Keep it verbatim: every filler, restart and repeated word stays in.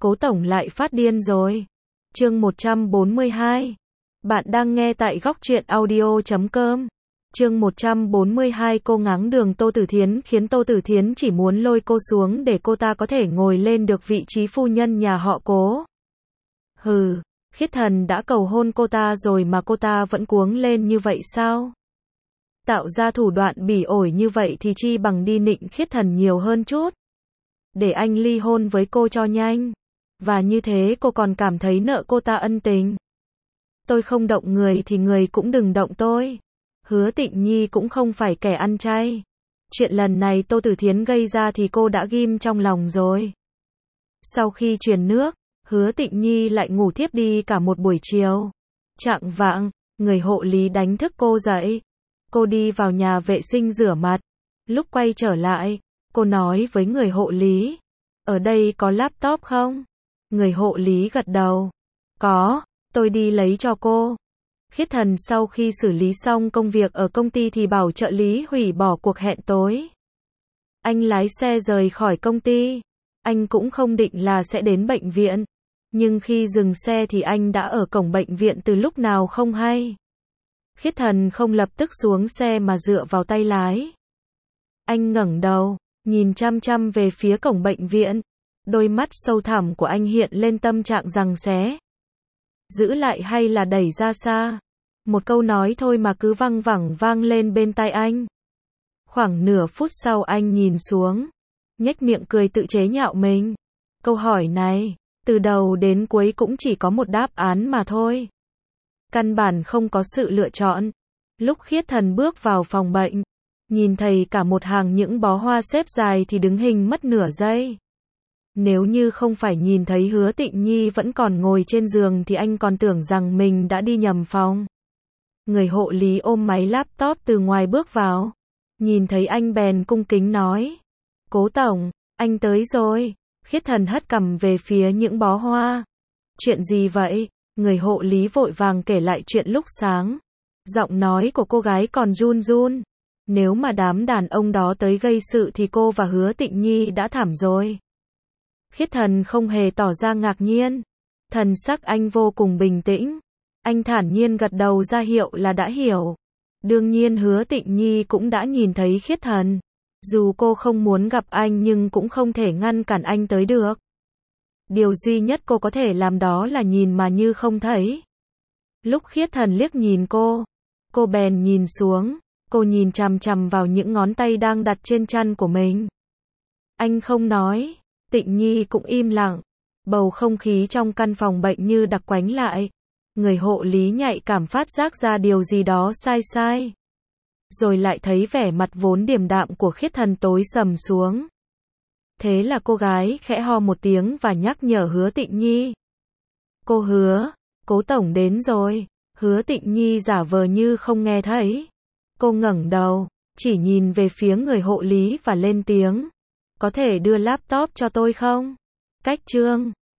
Cố tổng lại phát điên rồi. Chương một trăm bốn mươi hai. Bạn đang nghe tại góc truyện audio chấm com. Chương một trăm bốn mươi hai. Cô ngáng đường Tô Tử Thiến khiến Tô Tử Thiến chỉ muốn lôi cô xuống để cô ta có thể ngồi lên được vị trí phu nhân nhà họ Cố. Hừ, Khiết Thần đã cầu hôn cô ta rồi mà cô ta vẫn cuống lên như vậy sao? Tạo ra thủ đoạn bỉ ổi như vậy thì chi bằng đi nịnh Khiết Thần nhiều hơn chút. Để anh ly hôn với cô cho nhanh. Và như thế cô còn cảm thấy nợ cô ta ân tình. Tôi không động người thì người cũng đừng động tôi. Hứa Tịnh Nhi cũng không phải kẻ ăn chay. Chuyện lần này Tô Tử Thiến gây ra thì cô đã ghim trong lòng rồi. Sau khi truyền nước, Hứa Tịnh Nhi lại ngủ thiếp đi cả một buổi chiều. Chạng vạng, người hộ lý đánh thức cô dậy. Cô đi vào nhà vệ sinh rửa mặt. Lúc quay trở lại, cô nói với người hộ lý. Ở đây có laptop không? Người hộ lý gật đầu. Có, tôi đi lấy cho cô. Khiết Thần sau khi xử lý xong công việc ở công ty thì bảo trợ lý hủy bỏ cuộc hẹn tối. Anh lái xe rời khỏi công ty. Anh cũng không định là sẽ đến bệnh viện. Nhưng khi dừng xe thì anh đã ở cổng bệnh viện từ lúc nào không hay. Khiết Thần không lập tức xuống xe mà dựa vào tay lái. Anh ngẩng đầu, nhìn chăm chăm về phía cổng bệnh viện. Đôi mắt sâu thẳm của anh hiện lên tâm trạng giằng xé. Giữ lại hay là đẩy ra xa? Một câu nói thôi mà cứ văng vẳng vang lên bên tai anh. Khoảng nửa phút sau anh nhìn xuống, nhếch miệng cười tự chế nhạo mình. Câu hỏi này, từ đầu đến cuối cũng chỉ có một đáp án mà thôi. Căn bản không có sự lựa chọn. Lúc Khiết Thần bước vào phòng bệnh, nhìn thấy cả một hàng những bó hoa xếp dài thì đứng hình mất nửa giây. Nếu như không phải nhìn thấy Hứa Tịnh Nhi vẫn còn ngồi trên giường thì anh còn tưởng rằng mình đã đi nhầm phòng. Người hộ lý ôm máy laptop từ ngoài bước vào. Nhìn thấy anh bèn cung kính nói. Cố tổng, anh tới rồi. Khiết Thần hất cằm về phía những bó hoa. Chuyện gì vậy? Người hộ lý vội vàng kể lại chuyện lúc sáng. Giọng nói của cô gái còn run run. Nếu mà đám đàn ông đó tới gây sự thì cô và Hứa Tịnh Nhi đã thảm rồi. Khiết Thần không hề tỏ ra ngạc nhiên. Thần sắc anh vô cùng bình tĩnh. Anh thản nhiên gật đầu ra hiệu là đã hiểu. Đương nhiên Hứa Tịnh Nhi cũng đã nhìn thấy Khiết Thần. Dù cô không muốn gặp anh nhưng cũng không thể ngăn cản anh tới được. Điều duy nhất cô có thể làm đó là nhìn mà như không thấy. Lúc Khiết Thần liếc nhìn cô, cô bèn nhìn xuống. Cô nhìn chằm chằm vào những ngón tay đang đặt trên chăn của mình. Anh không nói. Tịnh Nhi cũng im lặng. Bầu không khí trong căn phòng bệnh như đặc quánh lại. Người hộ lý nhạy cảm phát giác ra điều gì đó sai sai. Rồi lại thấy vẻ mặt vốn điềm đạm của Khiết Thần tối sầm xuống. Thế là cô gái khẽ ho một tiếng và nhắc nhở Hứa Tịnh Nhi. Cô Hứa, Cố tổng đến rồi. Hứa Tịnh Nhi giả vờ như không nghe thấy. Cô ngẩng đầu, chỉ nhìn về phía người hộ lý và lên tiếng. Có thể đưa laptop cho tôi không? Cách chương